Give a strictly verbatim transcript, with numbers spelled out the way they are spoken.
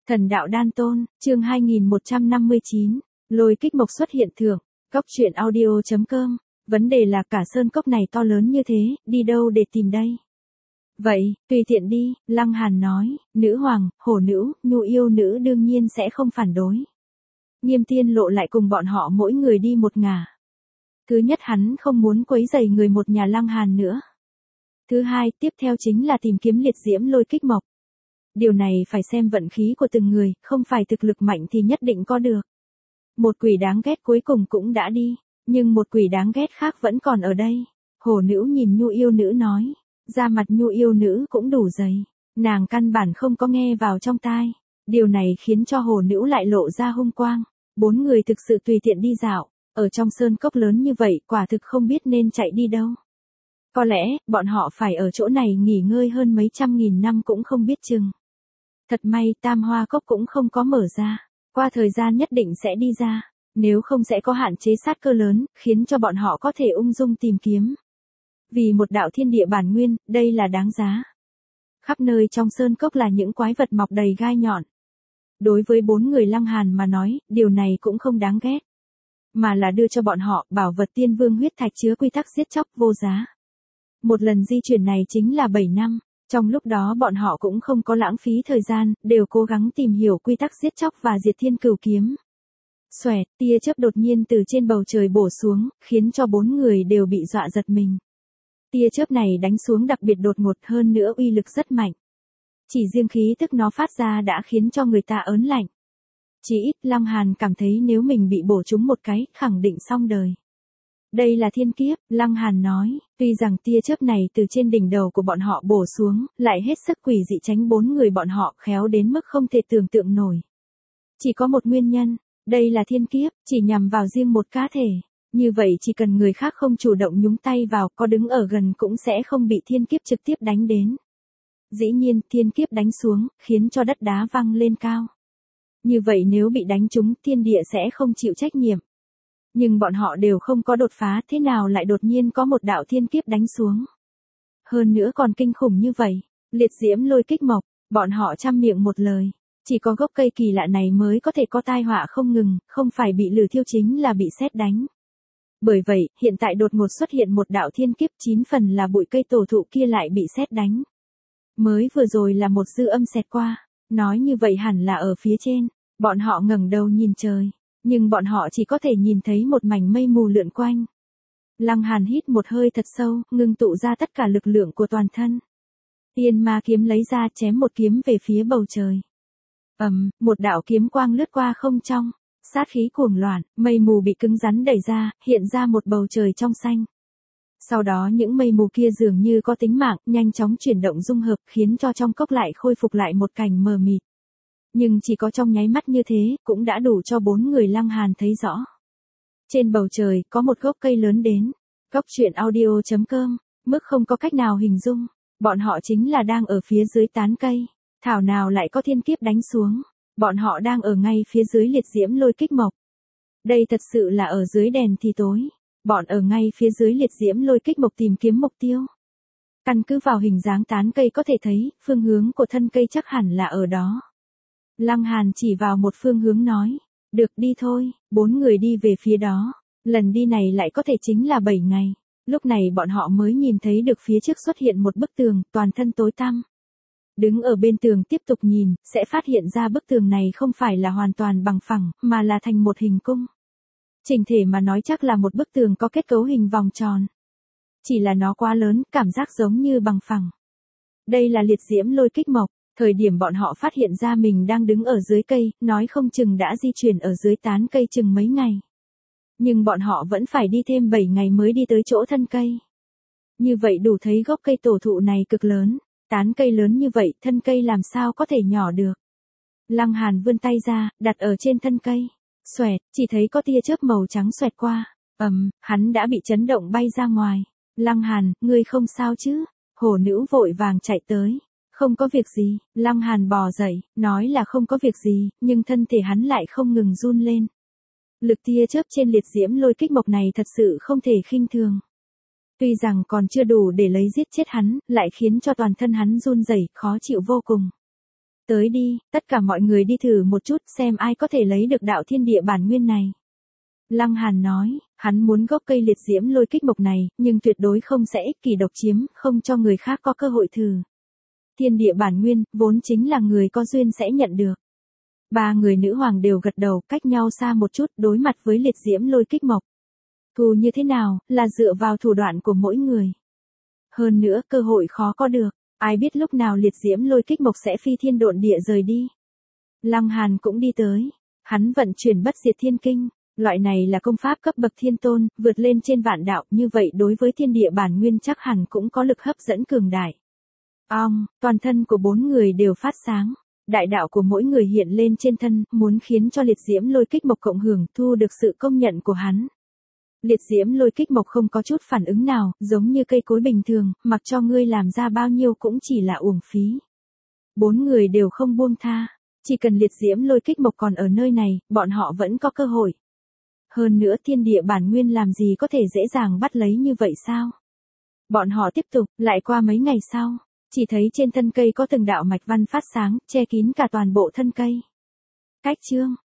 Thần đạo đan tôn, chương hai nghìn một trăm năm mươi chín, lôi kích mộc xuất hiện thưởng, cốc truyện audio.com, vấn đề là cả sơn cốc này to lớn như thế, đi đâu để tìm đây? Vậy, tùy tiện đi, Lăng Hàn nói, nữ hoàng, hổ nữ, nhu yêu nữ đương nhiên sẽ không phản đối. Nghiêm Tiên Lộ lại cùng bọn họ mỗi người đi một ngả. Thứ nhất hắn không muốn quấy rầy người một nhà Lăng Hàn nữa. Thứ hai, tiếp theo chính là tìm kiếm liệt diễm lôi kích mộc. Điều này phải xem vận khí của từng người, không phải thực lực mạnh thì nhất định có được. Một quỷ đáng ghét cuối cùng cũng đã đi, nhưng một quỷ đáng ghét khác vẫn còn ở đây. Hổ nữ nhìn nhu yêu nữ nói, da mặt nhu yêu nữ cũng đủ dày, nàng căn bản không có nghe vào trong tai. Điều này khiến cho hổ nữ lại lộ ra hung quang. Bốn người thực sự tùy tiện đi dạo, ở trong sơn cốc lớn như vậy quả thực không biết nên chạy đi đâu. Có lẽ, bọn họ phải ở chỗ này nghỉ ngơi hơn mấy trăm nghìn năm cũng không biết chừng. Thật may tam hoa cốc cũng không có mở ra, qua thời gian nhất định sẽ đi ra, nếu không sẽ có hạn chế sát cơ lớn, khiến cho bọn họ có thể ung dung tìm kiếm. Vì một đạo thiên địa bản nguyên, đây là đáng giá. Khắp nơi trong sơn cốc là những quái vật mọc đầy gai nhọn. Đối với bốn người Lăng Hàn mà nói, điều này cũng không đáng ghét. Mà là đưa cho bọn họ bảo vật tiên vương huyết thạch chứa quy tắc giết chóc vô giá. Một lần di chuyển này chính là bảy năm. Trong lúc đó bọn họ cũng không có lãng phí thời gian, đều cố gắng tìm hiểu quy tắc giết chóc và diệt thiên cửu kiếm. Xoẹt, tia chớp đột nhiên từ trên bầu trời bổ xuống, khiến cho bốn người đều bị dọa giật mình. Tia chớp này đánh xuống đặc biệt đột ngột, hơn nữa uy lực rất mạnh. Chỉ riêng khí tức nó phát ra đã khiến cho người ta ớn lạnh. Chỉ ít Lăng Hàn cảm thấy nếu mình bị bổ trúng một cái, khẳng định xong đời. Đây là thiên kiếp, Lăng Hàn nói, tuy rằng tia chớp này từ trên đỉnh đầu của bọn họ bổ xuống, lại hết sức quỷ dị tránh bốn người bọn họ khéo đến mức không thể tưởng tượng nổi. Chỉ có một nguyên nhân, đây là thiên kiếp, chỉ nhằm vào riêng một cá thể. Như vậy chỉ cần người khác không chủ động nhúng tay vào, có đứng ở gần cũng sẽ không bị thiên kiếp trực tiếp đánh đến. Dĩ nhiên, thiên kiếp đánh xuống, khiến cho đất đá văng lên cao. Như vậy nếu bị đánh trúng, thiên địa sẽ không chịu trách nhiệm. Nhưng bọn họ đều không có đột phá, thế nào lại đột nhiên có một đạo thiên kiếp đánh xuống. Hơn nữa còn kinh khủng như vậy, liệt diễm lôi kích mộc, bọn họ trăm miệng một lời. Chỉ có gốc cây kỳ lạ này mới có thể có tai họa không ngừng, không phải bị lửa thiêu chính là bị sét đánh. Bởi vậy, hiện tại đột ngột xuất hiện một đạo thiên kiếp, chín phần là bụi cây tổ thụ kia lại bị sét đánh. Mới vừa rồi là một dư âm xẹt qua, nói như vậy hẳn là ở phía trên, bọn họ ngẩng đầu nhìn trời, nhưng bọn họ chỉ có thể nhìn thấy một mảnh mây mù lượn quanh. Lăng Hàn hít một hơi thật sâu, ngưng tụ ra tất cả lực lượng của toàn thân. Tiên ma kiếm lấy ra chém một kiếm về phía bầu trời. Ầm, một đạo kiếm quang lướt qua không trong, sát khí cuồng loạn, mây mù bị cứng rắn đẩy ra, hiện ra một bầu trời trong xanh. Sau đó những mây mù kia dường như có tính mạng, nhanh chóng chuyển động dung hợp, khiến cho trong cốc lại khôi phục lại một cảnh mờ mịt. Nhưng chỉ có trong nháy mắt như thế, cũng đã đủ cho bốn người Lăng Hàn thấy rõ. Trên bầu trời, có một gốc cây lớn đến. Cốc truyện audio.com, mức không có cách nào hình dung. Bọn họ chính là đang ở phía dưới tán cây. Thảo nào lại có thiên kiếp đánh xuống. Bọn họ đang ở ngay phía dưới liệt diễm lôi kích mộc. Đây thật sự là ở dưới đèn thì tối. Bọn ở ngay phía dưới liệt diễm lôi kích mộc tìm kiếm mục tiêu. Căn cứ vào hình dáng tán cây có thể thấy, phương hướng của thân cây chắc hẳn là ở đó. Lăng Hàn chỉ vào một phương hướng nói, được đi thôi, bốn người đi về phía đó. Lần đi này lại có thể chính là bảy ngày. Lúc này bọn họ mới nhìn thấy được phía trước xuất hiện một bức tường, toàn thân tối tăm. Đứng ở bên tường tiếp tục nhìn, sẽ phát hiện ra bức tường này không phải là hoàn toàn bằng phẳng, mà là thành một hình cung. Chỉnh thể mà nói chắc là một bức tường có kết cấu hình vòng tròn. Chỉ là nó quá lớn, cảm giác giống như bằng phẳng. Đây là liệt diễm lôi kích mộc, thời điểm bọn họ phát hiện ra mình đang đứng ở dưới cây, nói không chừng đã di chuyển ở dưới tán cây chừng mấy ngày. Nhưng bọn họ vẫn phải đi thêm bảy ngày mới đi tới chỗ thân cây. Như vậy đủ thấy gốc cây tổ thụ này cực lớn, tán cây lớn như vậy, thân cây làm sao có thể nhỏ được. Lăng Hàn vươn tay ra, đặt ở trên thân cây. Xoẹt, chỉ thấy có tia chớp màu trắng xoẹt qua. Ầm, um, hắn đã bị chấn động bay ra ngoài. Lăng Hàn, ngươi không sao chứ? Hổ nữ vội vàng chạy tới. Không có việc gì, Lăng Hàn bò dậy, nói là không có việc gì, nhưng thân thể hắn lại không ngừng run lên. Lực tia chớp trên liệt diễm lôi kích mộc này thật sự không thể khinh thường. Tuy rằng còn chưa đủ để lấy giết chết hắn, lại khiến cho toàn thân hắn run rẩy, khó chịu vô cùng. Tới đi, tất cả mọi người đi thử một chút xem ai có thể lấy được đạo thiên địa bản nguyên này. Lăng Hàn nói, hắn muốn gốc cây liệt diễm lôi kích mộc này, nhưng tuyệt đối không sẽ ích kỷ độc chiếm, không cho người khác có cơ hội thử. Thiên địa bản nguyên, vốn chính là người có duyên sẽ nhận được. Ba người nữ hoàng đều gật đầu, cách nhau xa một chút, đối mặt với liệt diễm lôi kích mộc. Thu như thế nào, là dựa vào thủ đoạn của mỗi người. Hơn nữa, cơ hội khó có được, ai biết lúc nào liệt diễm lôi kích mộc sẽ phi thiên độn địa rời đi. Lăng Hàn cũng đi tới, hắn vận chuyển bất diệt thiên kinh. Loại này là công pháp cấp bậc thiên tôn, vượt lên trên vạn đạo, như vậy đối với thiên địa bản nguyên chắc hẳn cũng có lực hấp dẫn cường đại. Ong, toàn thân của bốn người đều phát sáng, đại đạo của mỗi người hiện lên trên thân, muốn khiến cho liệt diễm lôi kích mộc cộng hưởng, thu được sự công nhận của hắn. Liệt diễm lôi kích mộc không có chút phản ứng nào, giống như cây cối bình thường, mặc cho ngươi làm ra bao nhiêu cũng chỉ là uổng phí. Bốn người đều không buông tha, chỉ cần liệt diễm lôi kích mộc còn ở nơi này, bọn họ vẫn có cơ hội. Hơn nữa thiên địa bản nguyên làm gì có thể dễ dàng bắt lấy như vậy sao? Bọn họ tiếp tục, lại qua mấy ngày sau, chỉ thấy trên thân cây có từng đạo mạch văn phát sáng, che kín cả toàn bộ thân cây. Cách chương